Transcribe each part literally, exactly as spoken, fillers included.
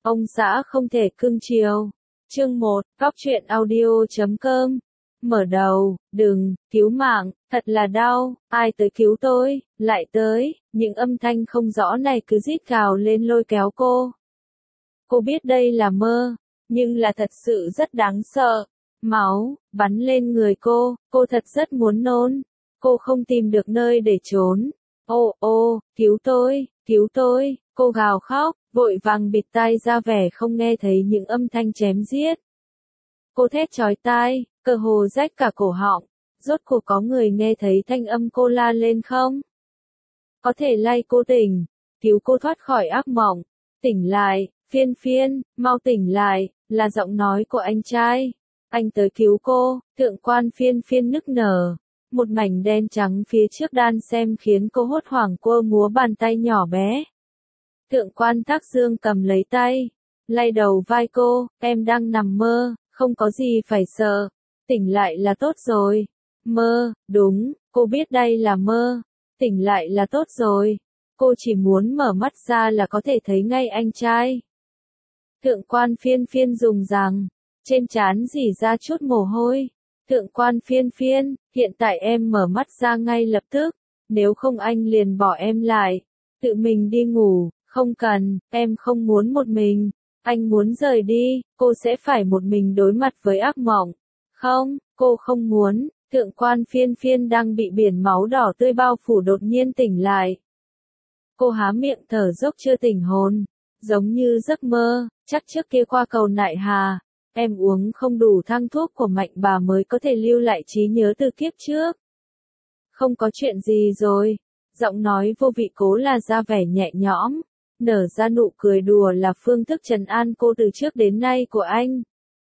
Ông xã không thể cưng chiều. Chương một, Góc truyện audio chấm com. Mở đầu, đừng, cứu mạng, thật là đau, ai tới cứu tôi, lại tới, những âm thanh không rõ này cứ rít gào lên lôi kéo cô. Cô biết đây là mơ, nhưng là thật sự rất đáng sợ. Máu, bắn lên người cô, cô thật rất muốn nôn. Cô không tìm được nơi để trốn. Ô ô, cứu tôi, cứu tôi, cô gào khóc, vội vàng bịt tai ra vẻ không nghe thấy những âm thanh chém giết. Cô thét chói tai, cơ hồ rách cả cổ họng. Rốt cuộc có người nghe thấy thanh âm cô la lên không? Có thể lay cô tỉnh, cứu cô thoát khỏi ác mộng. Tỉnh lại, Phiên Phiên, mau tỉnh lại, là giọng nói của anh trai. Anh tới cứu cô, thượng quan Phiên Phiên nức nở. Một mảnh đen trắng phía trước đan xem khiến cô hốt hoảng quơ múa bàn tay nhỏ bé. Thượng quan Thác Dương cầm lấy tay, lay đầu vai cô, em đang nằm mơ, không có gì phải sợ, tỉnh lại là tốt rồi. Mơ, đúng, cô biết đây là mơ, tỉnh lại là tốt rồi. Cô chỉ muốn mở mắt ra là có thể thấy ngay anh trai. Thượng quan Phiên Phiên dùng rằng, trên trán rỉ ra chút mồ hôi. Thượng quan Phiên Phiên, hiện tại em mở mắt ra ngay lập tức, nếu không anh liền bỏ em lại, tự mình đi ngủ, không cần, em không muốn một mình, anh muốn rời đi, cô sẽ phải một mình đối mặt với ác mộng. Không, cô không muốn, thượng quan Phiên Phiên đang bị biển máu đỏ tươi bao phủ đột nhiên tỉnh lại. Cô há miệng thở dốc chưa tỉnh hồn, giống như giấc mơ, chắc trước kia qua cầu Nại Hà. Em uống không đủ thang thuốc của Mạnh bà mới có thể lưu lại trí nhớ từ kiếp trước. Không có chuyện gì rồi. Giọng nói vô vị cố là ra vẻ nhẹ nhõm. Nở ra nụ cười đùa là phương thức trấn an cô từ trước đến nay của anh.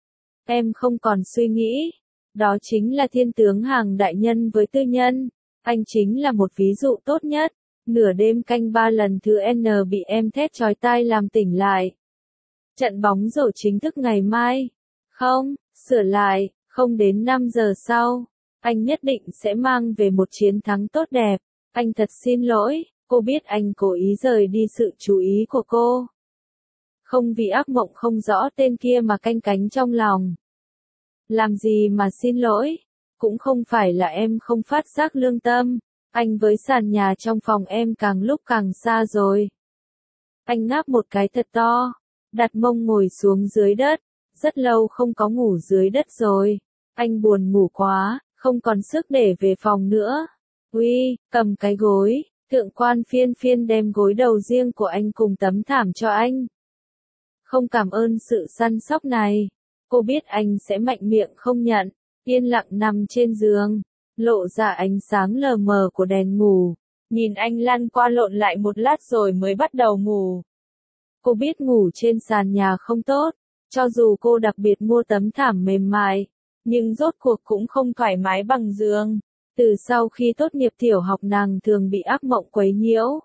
Em không còn suy nghĩ. Đó chính là thiên tướng hàng đại nhân với tư nhân. Anh chính là một ví dụ tốt nhất. Nửa đêm canh ba lần thứ N bị em thét chói tai làm tỉnh lại. Trận bóng rổ chính thức ngày mai. Không, sửa lại, không đến năm giờ sau. Anh nhất định sẽ mang về một chiến thắng tốt đẹp. Anh thật xin lỗi, cô biết anh cố ý rời đi sự chú ý của cô. Không vì ác mộng không rõ tên kia mà canh cánh trong lòng. Làm gì mà xin lỗi, cũng không phải là em không phát giác lương tâm. Anh với sàn nhà trong phòng em càng lúc càng xa rồi. Anh ngáp một cái thật to, đặt mông ngồi xuống dưới đất. Rất lâu không có ngủ dưới đất rồi. Anh buồn ngủ quá, không còn sức để về phòng nữa. Uy, cầm cái gối. Thượng quan Phiên Phiên đem gối đầu riêng của anh cùng tấm thảm cho anh. Không cảm ơn sự săn sóc này. Cô biết anh sẽ mạnh miệng không nhận. Yên lặng nằm trên giường, lộ ra ánh sáng lờ mờ của đèn ngủ. Nhìn anh lăn qua lộn lại một lát rồi mới bắt đầu ngủ. Cô biết ngủ trên sàn nhà không tốt. Cho dù cô đặc biệt mua tấm thảm mềm mại, nhưng rốt cuộc cũng không thoải mái bằng giường. Từ sau khi tốt nghiệp tiểu học nàng thường bị ác mộng quấy nhiễu.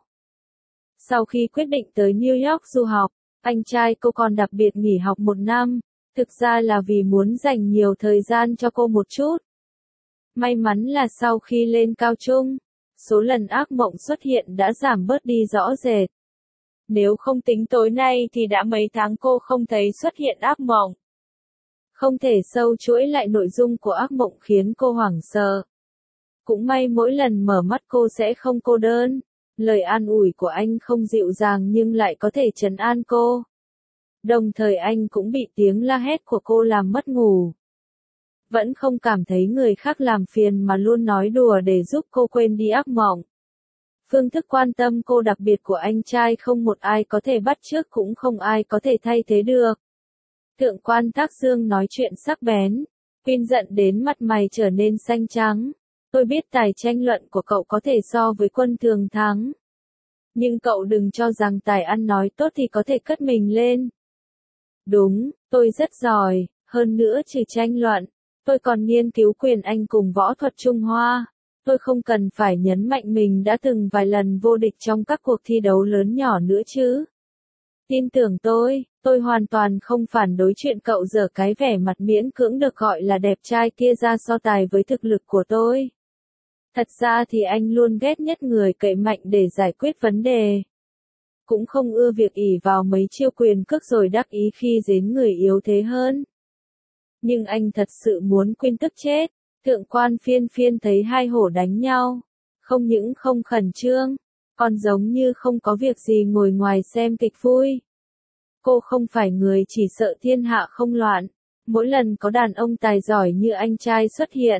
Sau khi quyết định tới New York du học, anh trai cô còn đặc biệt nghỉ học một năm, thực ra là vì muốn dành nhiều thời gian cho cô một chút. May mắn là sau khi lên cao trung, số lần ác mộng xuất hiện đã giảm bớt đi rõ rệt. Nếu không tính tối nay thì đã mấy tháng cô không thấy xuất hiện ác mộng. Không thể sâu chuỗi lại nội dung của ác mộng khiến cô hoảng sợ. Cũng may mỗi lần mở mắt cô sẽ không cô đơn. Lời an ủi của anh không dịu dàng nhưng lại có thể trấn an cô. Đồng thời anh cũng bị tiếng la hét của cô làm mất ngủ. Vẫn không cảm thấy người khác làm phiền mà luôn nói đùa để giúp cô quên đi ác mộng. Phương thức quan tâm cô đặc biệt của anh trai không một ai có thể bắt chước cũng không ai có thể thay thế được. Thượng quan Thác Dương nói chuyện sắc bén. Quyên giận đến mặt mày trở nên xanh trắng. Tôi biết tài tranh luận của cậu có thể so với Quân Thường thắng. Nhưng cậu đừng cho rằng tài ăn nói tốt thì có thể cất mình lên. Đúng, tôi rất giỏi, hơn nữa trừ tranh luận, tôi còn nghiên cứu quyền Anh cùng võ thuật Trung Hoa. Tôi không cần phải nhấn mạnh mình đã từng vài lần vô địch trong các cuộc thi đấu lớn nhỏ nữa chứ. Tin tưởng tôi, tôi hoàn toàn không phản đối chuyện cậu giở cái vẻ mặt miễn cưỡng được gọi là đẹp trai kia ra so tài với thực lực của tôi. Thật ra thì anh luôn ghét nhất người cậy mạnh để giải quyết vấn đề. cũng không ưa việc ỷ vào mấy chiêu quyền cước rồi đắc ý khi giết người yếu thế hơn. Nhưng anh thật sự muốn Quyên tức chết. Thượng quan Phiên Phiên thấy hai hổ đánh nhau, không những không khẩn trương, còn giống như không có việc gì ngồi ngoài xem kịch vui. Cô không phải người chỉ sợ thiên hạ không loạn, mỗi lần có đàn ông tài giỏi như anh trai xuất hiện.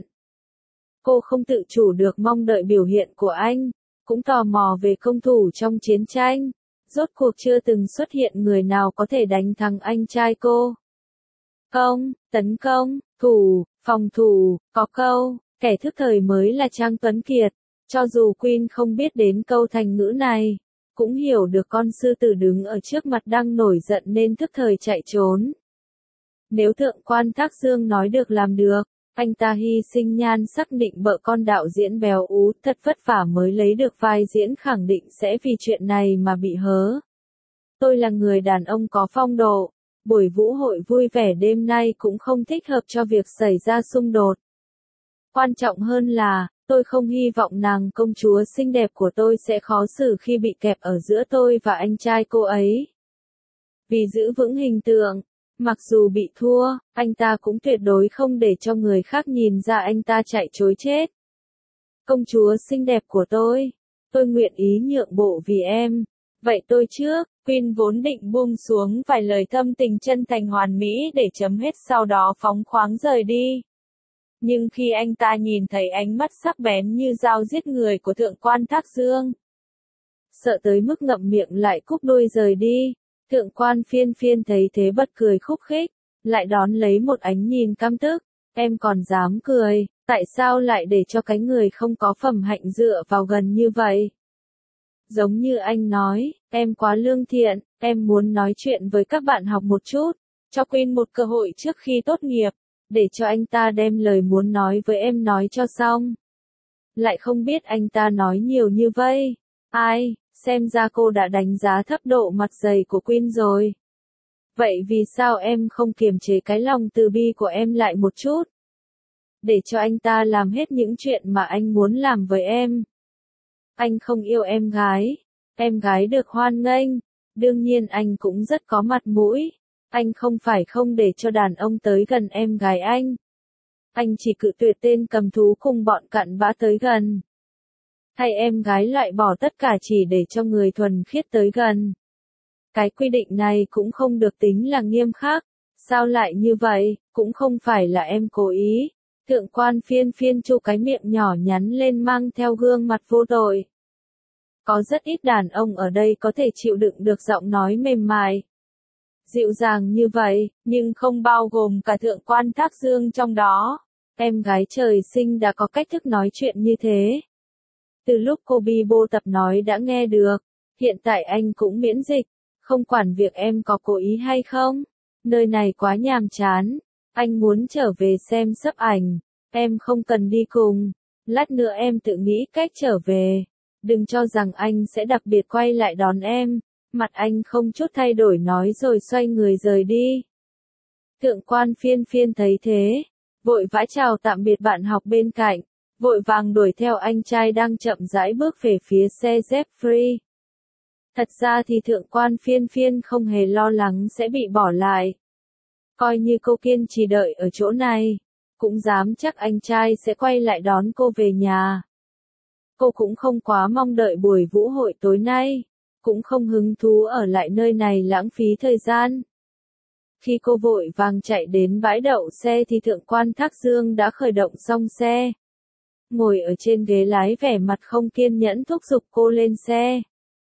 Cô không tự chủ được mong đợi biểu hiện của anh, cũng tò mò về công thủ trong chiến tranh. Rốt cuộc chưa từng xuất hiện người nào có thể đánh thắng anh trai cô. Công, tấn công, thủ, phòng thủ, có câu, kẻ thức thời mới là Trang Tuấn Kiệt. Cho dù Quyên không biết đến câu thành ngữ này, cũng hiểu được con sư tử đứng ở trước mặt đang nổi giận nên thức thời chạy trốn. Nếu thượng quan Thác Dương nói được làm được, anh ta hy sinh nhan sắc định bợ con đạo diễn béo ú thật vất vả mới lấy được vai diễn, khẳng định sẽ vì chuyện này mà bị hớ. Tôi là người đàn ông có phong độ, buổi vũ hội vui vẻ đêm nay cũng không thích hợp cho việc xảy ra xung đột. Quan trọng hơn là, tôi không hy vọng nàng công chúa xinh đẹp của tôi sẽ khó xử khi bị kẹp ở giữa tôi và anh trai cô ấy. Vì giữ vững hình tượng, mặc dù bị thua, anh ta cũng tuyệt đối không để cho người khác nhìn ra anh ta chạy trối chết. Công chúa xinh đẹp của tôi, tôi nguyện ý nhượng bộ vì em. Vậy tôi trước, Quyên vốn định buông xuống vài lời thâm tình chân thành hoàn mỹ để chấm hết, sau đó phóng khoáng rời đi. Nhưng khi anh ta nhìn thấy ánh mắt sắc bén như dao giết người của thượng quan Thác Dương, sợ tới mức ngậm miệng lại cúp đuôi rời đi. Thượng quan Phiên Phiên thấy thế bật cười khúc khích, lại đón lấy một ánh nhìn căm tức. Em còn dám cười, tại sao lại để cho cái người không có phẩm hạnh dựa vào gần như vậy? Giống như anh nói, em quá lương thiện, em muốn nói chuyện với các bạn học một chút, cho Quyên một cơ hội trước khi tốt nghiệp, để cho anh ta đem lời muốn nói với em nói cho xong. Lại không biết anh ta nói nhiều như vậy. Ai, xem ra cô đã đánh giá thấp độ mặt dày của Quyên rồi. Vậy vì sao em không kiềm chế cái lòng từ bi của em lại một chút? Để cho anh ta làm hết những chuyện mà anh muốn làm với em. Anh không yêu em gái. Em gái được hoan nghênh. Đương nhiên anh cũng rất có mặt mũi. Anh không phải không để cho đàn ông tới gần em gái anh. Anh chỉ cự tuyệt tên cầm thú cùng bọn cặn bã tới gần. Hay em gái loại bỏ tất cả chỉ để cho người thuần khiết tới gần. Cái quy định này cũng không được tính là nghiêm khắc. Sao lại như vậy, cũng không phải là em cố ý. Thượng quan Phiên Phiên chu cái miệng nhỏ nhắn lên mang theo gương mặt vô tội. Có rất ít đàn ông ở đây có thể chịu đựng được giọng nói mềm mại, dịu dàng như vậy, nhưng không bao gồm cả thượng quan Thác Dương trong đó. Em gái trời sinh đã có cách thức nói chuyện như thế. Từ lúc cô Bibo tập nói đã nghe được, hiện tại anh cũng miễn dịch, không quản việc em có cố ý hay không. Nơi này quá nhàm chán, anh muốn trở về xem sấp ảnh, em không cần đi cùng, lát nữa em tự nghĩ cách trở về. Đừng cho rằng anh sẽ đặc biệt quay lại đón em. Mặt anh không chút thay đổi nói rồi xoay người rời đi. Thượng quan Phiên Phiên thấy thế, vội vã chào tạm biệt bạn học bên cạnh, vội vàng đuổi theo anh trai đang chậm rãi bước về phía xe Jeffrey. Thật ra thì thượng quan Phiên Phiên không hề lo lắng sẽ bị bỏ lại. Coi như cô kiên trì đợi ở chỗ này, cũng dám chắc anh trai sẽ quay lại đón cô về nhà. Cô cũng không quá mong đợi buổi vũ hội tối nay, cũng không hứng thú ở lại nơi này lãng phí thời gian. Khi cô vội vàng chạy đến bãi đậu xe thì thượng quan Thác Dương đã khởi động xong xe. Ngồi ở trên ghế lái vẻ mặt không kiên nhẫn thúc giục cô lên xe.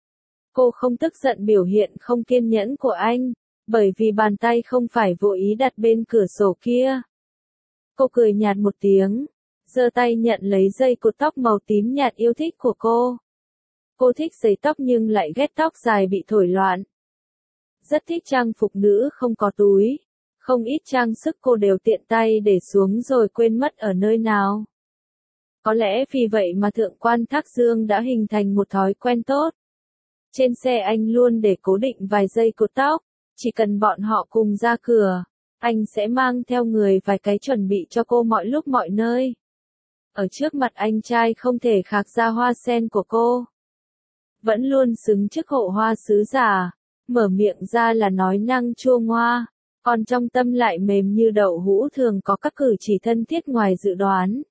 Cô không tức giận biểu hiện không kiên nhẫn của anh, bởi vì bàn tay không phải vô ý đặt bên cửa sổ kia. Cô cười nhạt một tiếng, giơ tay nhận lấy dây cột tóc màu tím nhạt yêu thích của cô. Cô thích giấy tóc nhưng lại ghét tóc dài bị thổi loạn. Rất thích trang phục nữ không có túi. Không ít trang sức cô đều tiện tay để xuống rồi quên mất ở nơi nào. Có lẽ vì vậy mà thượng quan Thác Dương đã hình thành một thói quen tốt. Trên xe anh luôn để cố định vài dây cột tóc. Chỉ cần bọn họ cùng ra cửa, anh sẽ mang theo người vài cái chuẩn bị cho cô mọi lúc mọi nơi. Ở trước mặt anh trai không thể khạc ra hoa sen của cô. vẫn luôn xứng chức hộ hoa sứ giả, mở miệng ra là nói năng chua ngoa, còn trong tâm lại mềm như đậu hũ, thường có các cử chỉ thân thiết ngoài dự đoán.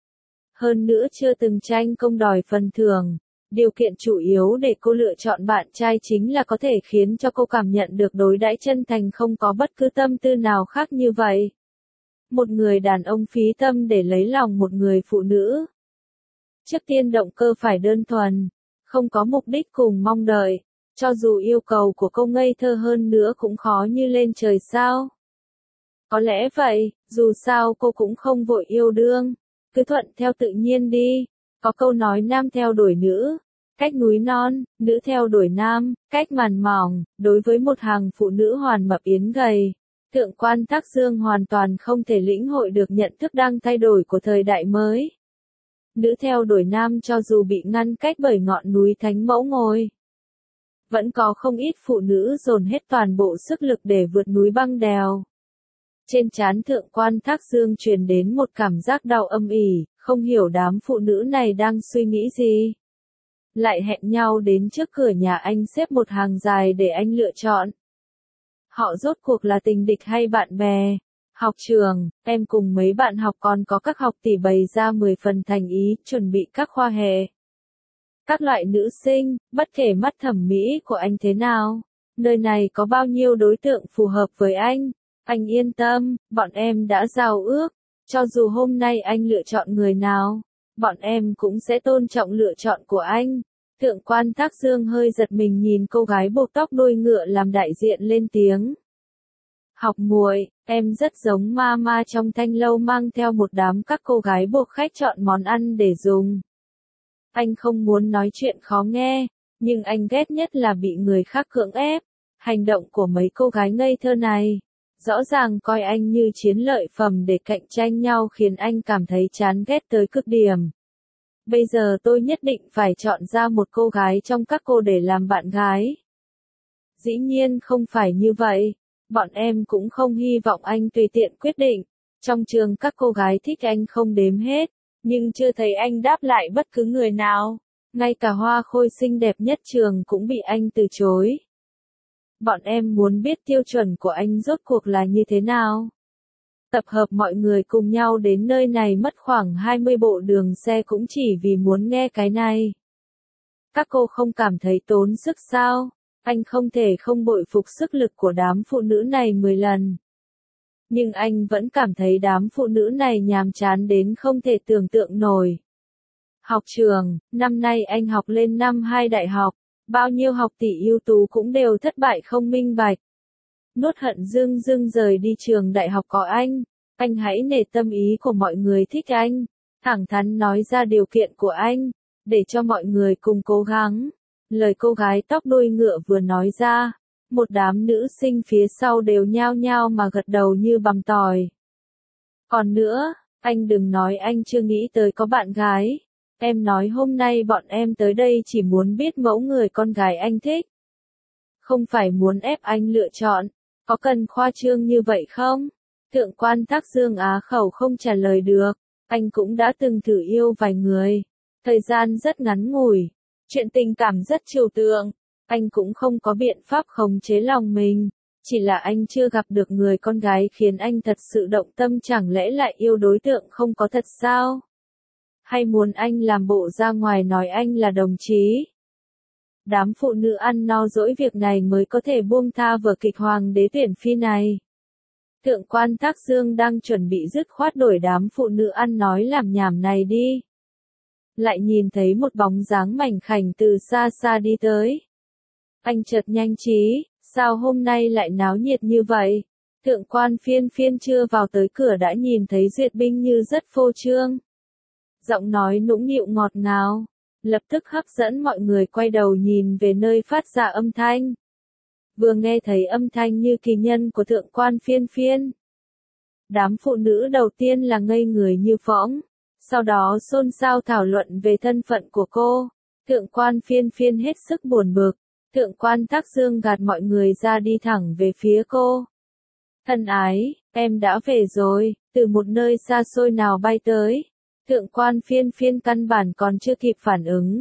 Hơn nữa chưa từng tranh công đòi phần thưởng, điều kiện chủ yếu để cô lựa chọn bạn trai chính là có thể khiến cho cô cảm nhận được đối đãi chân thành, không có bất cứ tâm tư nào khác như vậy. Một người đàn ông phí tâm để lấy lòng một người phụ nữ. Trước tiên động cơ phải đơn thuần, không có mục đích cùng mong đợi, cho dù yêu cầu của cô ngây thơ hơn nữa cũng khó như lên trời sao. Có lẽ vậy, dù sao cô cũng không vội yêu đương, cứ thuận theo tự nhiên đi. Có câu nói nam theo đuổi nữ, cách núi non, nữ theo đuổi nam, cách màn mỏng. Đối với một hàng phụ nữ hoàn mập yến gầy, Thượng quan Thác Dương hoàn toàn không thể lĩnh hội được nhận thức đang thay đổi của thời đại mới. Nữ theo đuổi nam cho dù bị ngăn cách bởi ngọn núi thánh mẫu ngồi, vẫn có không ít phụ nữ dồn hết toàn bộ sức lực để vượt núi băng đèo. Trên trán Thượng quan Thác Dương truyền đến một cảm giác đau âm ỉ, không hiểu đám phụ nữ này đang suy nghĩ gì. Lại hẹn nhau đến trước cửa nhà anh xếp một hàng dài để anh lựa chọn. Họ rốt cuộc là tình địch hay bạn bè? Học trường, em cùng mấy bạn học còn có các học tỷ bày ra mười phần thành ý, chuẩn bị các khoa hè. Các loại nữ sinh, bất kể mắt thẩm mỹ của anh thế nào, nơi này có bao nhiêu đối tượng phù hợp với anh, anh yên tâm, bọn em đã giao ước, cho dù hôm nay anh lựa chọn người nào, bọn em cũng sẽ tôn trọng lựa chọn của anh. Thượng quan Thác Dương hơi giật mình nhìn cô gái buộc tóc đuôi ngựa làm đại diện lên tiếng. Học muội, em rất giống mama trong thanh lâu mang theo một đám các cô gái buộc khách chọn món ăn để dùng. Anh không muốn nói chuyện khó nghe, nhưng anh ghét nhất là bị người khác cưỡng ép. Hành động của mấy cô gái ngây thơ này, rõ ràng coi anh như chiến lợi phẩm để cạnh tranh nhau, khiến anh cảm thấy chán ghét tới cực điểm. Bây giờ tôi nhất định phải chọn ra một cô gái trong các cô để làm bạn gái. Dĩ nhiên không phải như vậy, bọn em cũng không hy vọng anh tùy tiện quyết định. Trong trường các cô gái thích anh không đếm hết, nhưng chưa thấy anh đáp lại bất cứ người nào. Ngay cả hoa khôi xinh đẹp nhất trường cũng bị anh từ chối. Bọn em muốn biết tiêu chuẩn của anh rốt cuộc là như thế nào. Tập hợp mọi người cùng nhau đến nơi này mất khoảng hai mươi bộ đường xe cũng chỉ vì muốn nghe cái này. Các cô không cảm thấy tốn sức sao? Anh không thể không bội phục sức lực của đám phụ nữ này mười lần. Nhưng anh vẫn cảm thấy đám phụ nữ này nhàm chán đến không thể tưởng tượng nổi. Học trường, năm nay anh học lên năm hai đại học, bao nhiêu học tỷ ưu tú cũng đều thất bại không minh bạch. Nuốt hận dưng dưng rời đi trường đại học có anh, anh hãy nể tâm ý của mọi người thích anh, thẳng thắn nói ra điều kiện của anh, để cho mọi người cùng cố gắng. Lời cô gái tóc đuôi ngựa vừa nói ra, một đám nữ sinh phía sau đều nhao nhao mà gật đầu như bằm tỏi. Còn nữa, anh đừng nói anh chưa nghĩ tới có bạn gái. Em nói hôm nay bọn em tới đây chỉ muốn biết mẫu người con gái anh thích. Không phải muốn ép anh lựa chọn, có cần khoa trương như vậy không? Thượng quan Thác Dương á khẩu không trả lời được, anh cũng đã từng thử yêu vài người. Thời gian rất ngắn ngủi, chuyện tình cảm rất trừu tượng, anh cũng không có biện pháp khống chế lòng mình. Chỉ là anh chưa gặp được người con gái khiến anh thật sự động tâm, chẳng lẽ lại yêu đối tượng không có thật sao? Hay muốn anh làm bộ ra ngoài nói anh là đồng chí? Đám phụ nữ ăn no dỗi việc này mới có thể buông tha vở kịch Hoàng đế tuyển phi này. Thượng quan Thác Dương đang chuẩn bị dứt khoát đuổi đám phụ nữ ăn nói làm nhảm này đi. Lại nhìn thấy một bóng dáng mảnh khảnh từ xa xa đi tới. Anh chợt nhanh trí, sao hôm nay lại náo nhiệt như vậy? Thượng quan Phiên Phiên chưa vào tới cửa đã nhìn thấy duyệt binh như rất phô trương. Giọng nói nũng nịu ngọt ngào, lập tức hấp dẫn mọi người quay đầu nhìn về nơi phát ra âm thanh. Vừa nghe thấy âm thanh như kỳ nhân của thượng quan Phiên Phiên, đám phụ nữ đầu tiên là ngây người như phỗng, sau đó xôn xao thảo luận về thân phận của cô. Thượng quan Phiên Phiên hết sức buồn bực, Thượng quan Thác Dương gạt mọi người ra đi thẳng về phía cô. Thân ái, em đã về rồi, từ một nơi xa xôi nào bay tới. Thượng quan Phiên Phiên căn bản còn chưa kịp phản ứng,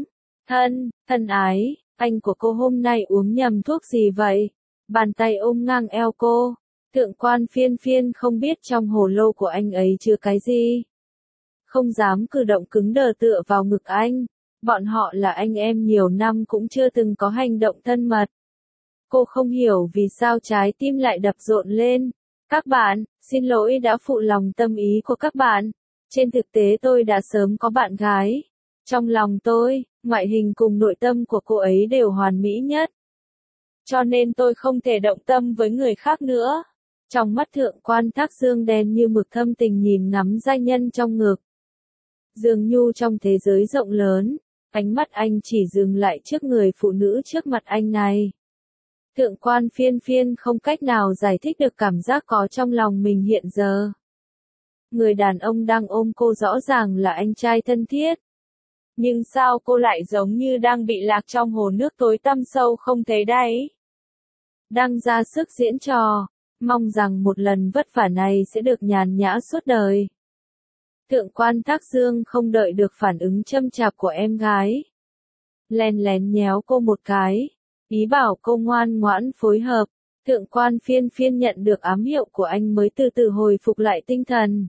Thân, thân ái, anh của cô hôm nay uống nhầm thuốc gì vậy? Bàn tay ôm ngang eo cô. Thượng quan phiên phiên không biết trong hồ lô của anh ấy chứa cái gì. Không dám cử động cứng đờ tựa vào ngực anh. Bọn họ là anh em nhiều năm cũng chưa từng có hành động thân mật. Cô không hiểu vì sao trái tim lại đập rộn lên. Các bạn, xin lỗi đã phụ lòng tâm ý của các bạn. Trên thực tế tôi đã sớm có bạn gái. Trong lòng tôi, ngoại hình cùng nội tâm của cô ấy đều hoàn mỹ nhất. Cho nên tôi không thể động tâm với người khác nữa. Trong mắt thượng quan Thác Dương đen như mực thâm tình nhìn ngắm giai nhân trong ngực. Dường như trong thế giới rộng lớn, ánh mắt anh chỉ dừng lại trước người phụ nữ trước mặt anh này. Thượng quan phiên phiên không cách nào giải thích được cảm giác có trong lòng mình hiện giờ. Người đàn ông đang ôm cô rõ ràng là anh trai thân thiết. Nhưng sao cô lại giống như đang bị lạc trong hồ nước tối tăm sâu không thấy đáy? Đang ra sức diễn trò, mong rằng một lần vất vả này sẽ được nhàn nhã suốt đời. Thượng quan Thác Dương không đợi được phản ứng châm chạp của em gái. Lén lén nhéo cô một cái, ý bảo cô ngoan ngoãn phối hợp. Thượng quan phiên phiên nhận được ám hiệu của anh mới từ từ hồi phục lại tinh thần.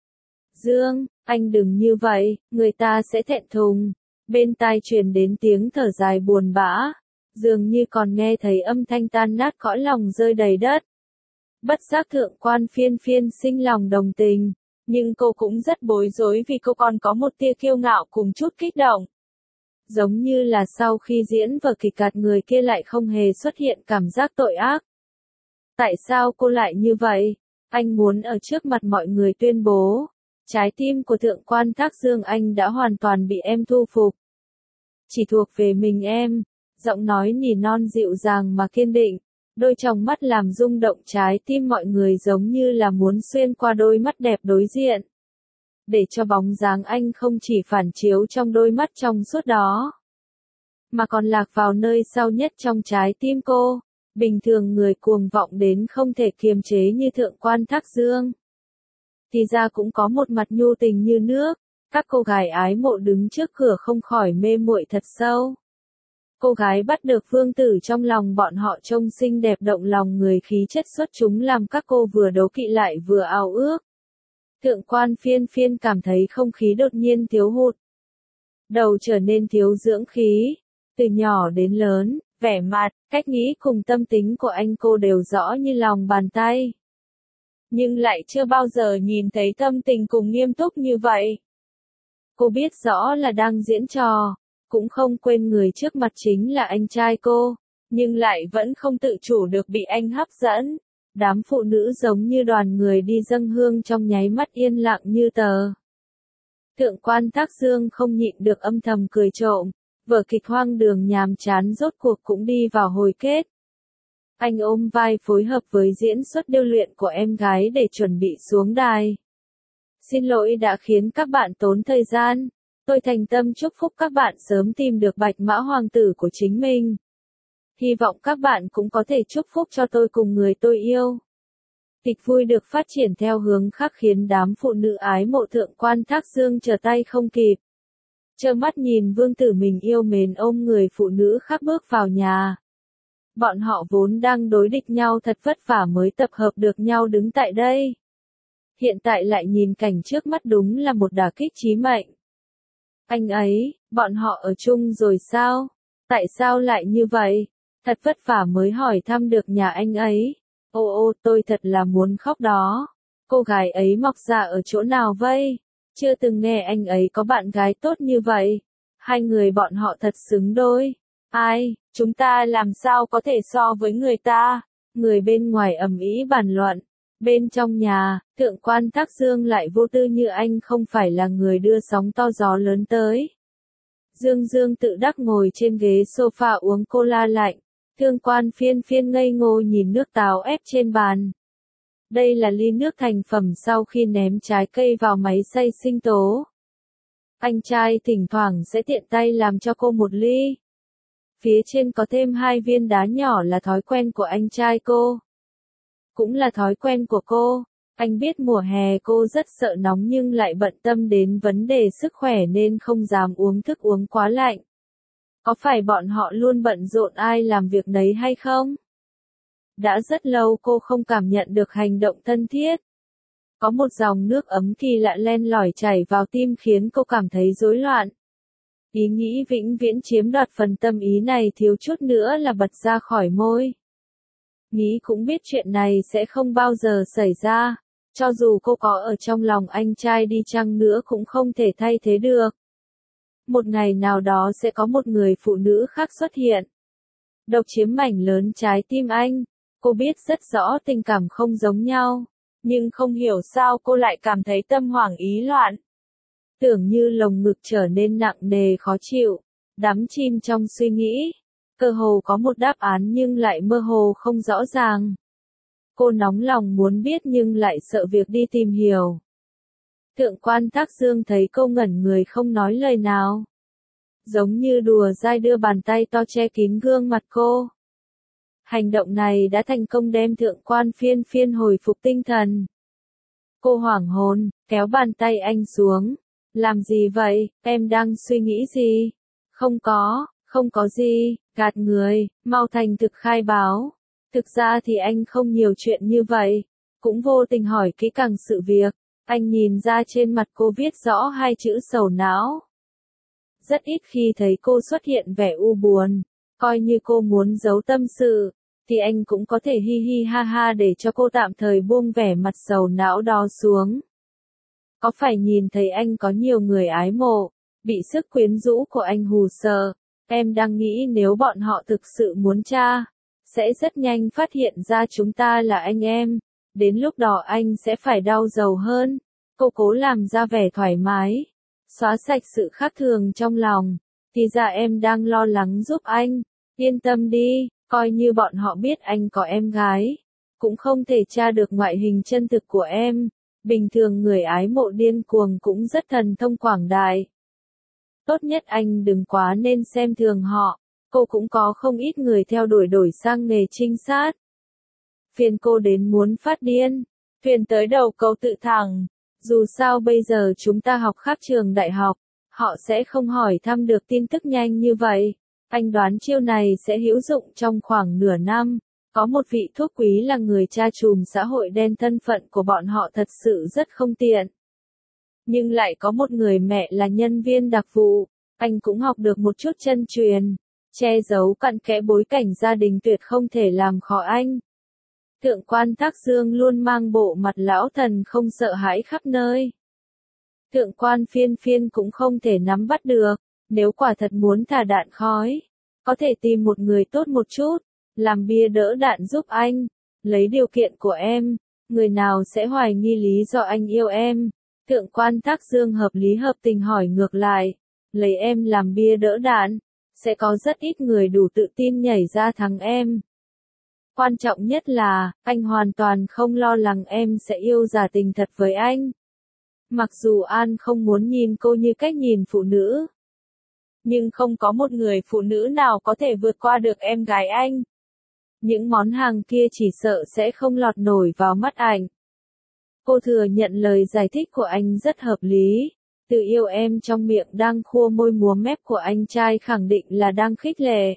Dương, anh đừng như vậy, người ta sẽ thẹn thùng. Bên tai truyền đến tiếng thở dài buồn bã, dường như còn nghe thấy âm thanh tan nát cõi lòng rơi đầy đất. Bất giác thượng quan phiên phiên sinh lòng đồng tình, nhưng cô cũng rất bối rối vì cô còn có một tia kiêu ngạo cùng chút kích động. Giống như là sau khi diễn vở kịch cạt người kia lại không hề xuất hiện cảm giác tội ác. Tại sao cô lại như vậy? Anh muốn ở trước mặt mọi người tuyên bố. Trái tim của thượng quan Thác Dương anh đã hoàn toàn bị em thu phục. Chỉ thuộc về mình em. Giọng nói nỉ non dịu dàng mà kiên định. Đôi tròng mắt làm rung động trái tim mọi người giống như là muốn xuyên qua đôi mắt đẹp đối diện. Để cho bóng dáng anh không chỉ phản chiếu trong đôi mắt trong suốt đó, mà còn lạc vào nơi sâu nhất trong trái tim cô. Bình thường người cuồng vọng đến không thể kiềm chế như thượng quan Thác Dương. Thì ra cũng có một mặt nhu tình như nước. Các cô gái ái mộ đứng trước cửa không khỏi mê muội thật sâu. Cô gái bắt được vương tử trong lòng bọn họ trông xinh đẹp động lòng người, khí chất xuất chúng làm các cô vừa đố kỵ lại vừa ao ước. Thượng quan phiên phiên cảm thấy không khí đột nhiên thiếu hụt. Đầu trở nên thiếu dưỡng khí. Từ nhỏ đến lớn, vẻ mặt, cách nghĩ cùng tâm tính của anh cô đều rõ như lòng bàn tay. Nhưng lại chưa bao giờ nhìn thấy tâm tình cùng nghiêm túc như vậy. Cô biết rõ là đang diễn trò, cũng không quên người trước mặt chính là anh trai cô, nhưng lại vẫn không tự chủ được bị anh hấp dẫn. Đám phụ nữ giống như đoàn người đi dâng hương trong nháy mắt yên lặng như tờ. Thượng quan Thác Dương không nhịn được âm thầm cười trộm, vở kịch hoang đường nhàm chán rốt cuộc cũng đi vào hồi kết. Anh ôm vai phối hợp với diễn xuất điêu luyện của em gái để chuẩn bị xuống đài. Xin lỗi đã khiến các bạn tốn thời gian. Tôi thành tâm chúc phúc các bạn sớm tìm được bạch mã hoàng tử của chính mình. Hy vọng các bạn cũng có thể chúc phúc cho tôi cùng người tôi yêu. Kịch vui được phát triển theo hướng khác khiến đám phụ nữ ái mộ thượng quan Thác Dương trở tay không kịp. Trơ mắt nhìn vương tử mình yêu mến ôm người phụ nữ khác bước vào nhà. Bọn họ vốn đang đối địch nhau thật vất vả mới tập hợp được nhau đứng tại đây. Hiện tại lại nhìn cảnh trước mắt đúng là một đả kích chí mệnh. Anh ấy, bọn họ ở chung rồi sao? Tại sao lại như vậy? Thật vất vả mới hỏi thăm được nhà anh ấy. Ô ô, tôi thật là muốn khóc đó. Cô gái ấy mọc ra ở chỗ nào vậy? Chưa từng nghe anh ấy có bạn gái tốt như vậy. Hai người bọn họ thật xứng đôi. Ai, chúng ta làm sao có thể so với người ta? Người bên ngoài ầm ĩ bàn luận. Bên trong nhà, thượng quan Thác Dương lại vô tư như anh không phải là người đưa sóng to gió lớn tới. Dương Dương tự đắc ngồi trên ghế sofa uống cola lạnh. Thượng quan phiên phiên ngây ngô nhìn nước táo ép trên bàn. Đây là ly nước thành phẩm sau khi ném trái cây vào máy xay sinh tố. Anh trai thỉnh thoảng sẽ tiện tay làm cho cô một ly. Phía trên có thêm hai viên đá nhỏ là thói quen của anh trai cô. Cũng là thói quen của cô. Anh biết mùa hè cô rất sợ nóng nhưng lại bận tâm đến vấn đề sức khỏe nên không dám uống thức uống quá lạnh. Có phải bọn họ luôn bận rộn ai làm việc nấy hay không? Đã rất lâu cô không cảm nhận được hành động thân thiết. Có một dòng nước ấm kỳ lạ len lỏi chảy vào tim khiến cô cảm thấy rối loạn. Ý nghĩ vĩnh viễn chiếm đoạt phần tâm ý này thiếu chút nữa là bật ra khỏi môi. Nghĩ cũng biết chuyện này sẽ không bao giờ xảy ra, cho dù cô có ở trong lòng anh trai đi chăng nữa cũng không thể thay thế được. Một ngày nào đó sẽ có một người phụ nữ khác xuất hiện. Độc chiếm mảnh lớn trái tim anh, cô biết rất rõ tình cảm không giống nhau, nhưng không hiểu sao cô lại cảm thấy tâm hoảng ý loạn. Tưởng như lồng ngực trở nên nặng nề khó chịu, đắm chìm trong suy nghĩ. Cơ hồ có một đáp án nhưng lại mơ hồ không rõ ràng. Cô nóng lòng muốn biết nhưng lại sợ việc đi tìm hiểu. Thượng quan Thác Dương thấy cô ngẩn người không nói lời nào. Giống như đùa dai đưa bàn tay to che kín gương mặt cô. Hành động này đã thành công đem thượng quan phiên phiên hồi phục tinh thần. Cô hoảng hồn, kéo bàn tay anh xuống. Làm gì vậy, em đang suy nghĩ gì? Không có, không có gì, gạt người, mau thành thực khai báo. Thực ra thì anh không nhiều chuyện như vậy, cũng vô tình hỏi kỹ càng sự việc. Anh nhìn ra trên mặt cô viết rõ hai chữ sầu não. Rất ít khi thấy cô xuất hiện vẻ u buồn, coi như cô muốn giấu tâm sự, thì anh cũng có thể hi hi ha ha để cho cô tạm thời buông vẻ mặt sầu não đó xuống. Có phải nhìn thấy anh có nhiều người ái mộ, bị sức quyến rũ của anh hù sợ, em đang nghĩ nếu bọn họ thực sự muốn tra, sẽ rất nhanh phát hiện ra chúng ta là anh em, đến lúc đó anh sẽ phải đau đầu hơn. Cô cố làm ra vẻ thoải mái, xóa sạch sự khác thường trong lòng, thì ra em đang lo lắng giúp anh, yên tâm đi, coi như bọn họ biết anh có em gái, cũng không thể tra được ngoại hình chân thực của em. Bình thường người ái mộ điên cuồng cũng rất thần thông quảng đại. Tốt nhất anh đừng quá nên xem thường họ, cô cũng có không ít người theo đuổi đổi sang nghề trinh sát. Phiền cô đến muốn phát điên, phiền tới đầu câu tự thẳng, dù sao bây giờ chúng ta học khác trường đại học, họ sẽ không hỏi thăm được tin tức nhanh như vậy. Anh đoán chiêu này sẽ hữu dụng trong khoảng nửa năm. Có một vị thuốc quý là người cha trùm xã hội đen, thân phận của bọn họ thật sự rất không tiện. Nhưng lại có một người mẹ là nhân viên đặc vụ, anh cũng học được một chút chân truyền, che giấu cặn kẽ bối cảnh gia đình tuyệt không thể làm khó anh. Thượng quan Thác Dương luôn mang bộ mặt lão thần không sợ hãi khắp nơi. Thượng quan Phiên Phiên cũng không thể nắm bắt được, nếu quả thật muốn thả đạn khói, có thể tìm một người tốt một chút, làm bia đỡ đạn giúp anh, lấy điều kiện của em, người nào sẽ hoài nghi lý do anh yêu em. Thượng quan Thác Dương hợp lý hợp tình hỏi ngược lại, lấy em làm bia đỡ đạn, sẽ có rất ít người đủ tự tin nhảy ra thắng em. Quan trọng nhất là, anh hoàn toàn không lo lắng em sẽ yêu giả tình thật với anh. Mặc dù An không muốn nhìn cô như cách nhìn phụ nữ, nhưng không có một người phụ nữ nào có thể vượt qua được em gái anh. Những món hàng kia chỉ sợ sẽ không lọt nổi vào mắt ảnh. Cô thừa nhận lời giải thích của anh rất hợp lý. Tự yêu em trong miệng đang khua môi múa mép của anh trai khẳng định là đang khích lệ.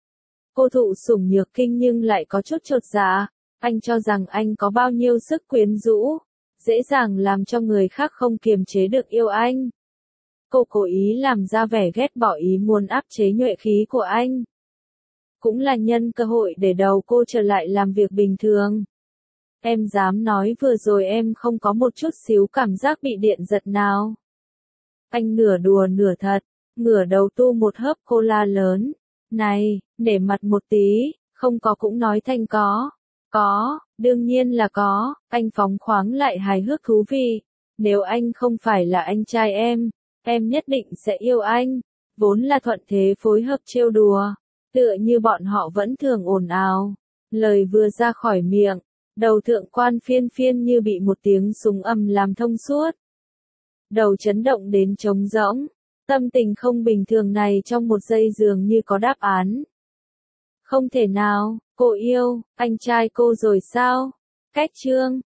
Cô thụ sủng nhược kinh nhưng lại có chút chột dạ. Anh cho rằng anh có bao nhiêu sức quyến rũ, dễ dàng làm cho người khác không kiềm chế được yêu anh. Cô cố ý làm ra vẻ ghét bỏ ý muốn áp chế nhuệ khí của anh. Cũng là nhân cơ hội để đầu cô trở lại làm việc bình thường. Em dám nói vừa rồi em không có một chút xíu cảm giác bị điện giật nào. Anh nửa đùa nửa thật, ngửa đầu tu một hớp cola lớn. Này, để mặt một tí, không có cũng nói thanh có. Có, đương nhiên là có, anh phóng khoáng lại hài hước thú vị. Nếu anh không phải là anh trai em, em nhất định sẽ yêu anh. Vốn là thuận thế phối hợp trêu đùa. Tựa như bọn họ vẫn thường ồn ào. Lời vừa ra khỏi miệng, đầu thượng quan Phiên Phiên như bị một tiếng súng ầm làm thông suốt. Đầu chấn động đến trống rỗng, tâm tình không bình thường này trong một giây dường như có đáp án. Không thể nào, cô yêu, anh trai cô rồi sao? Cách chương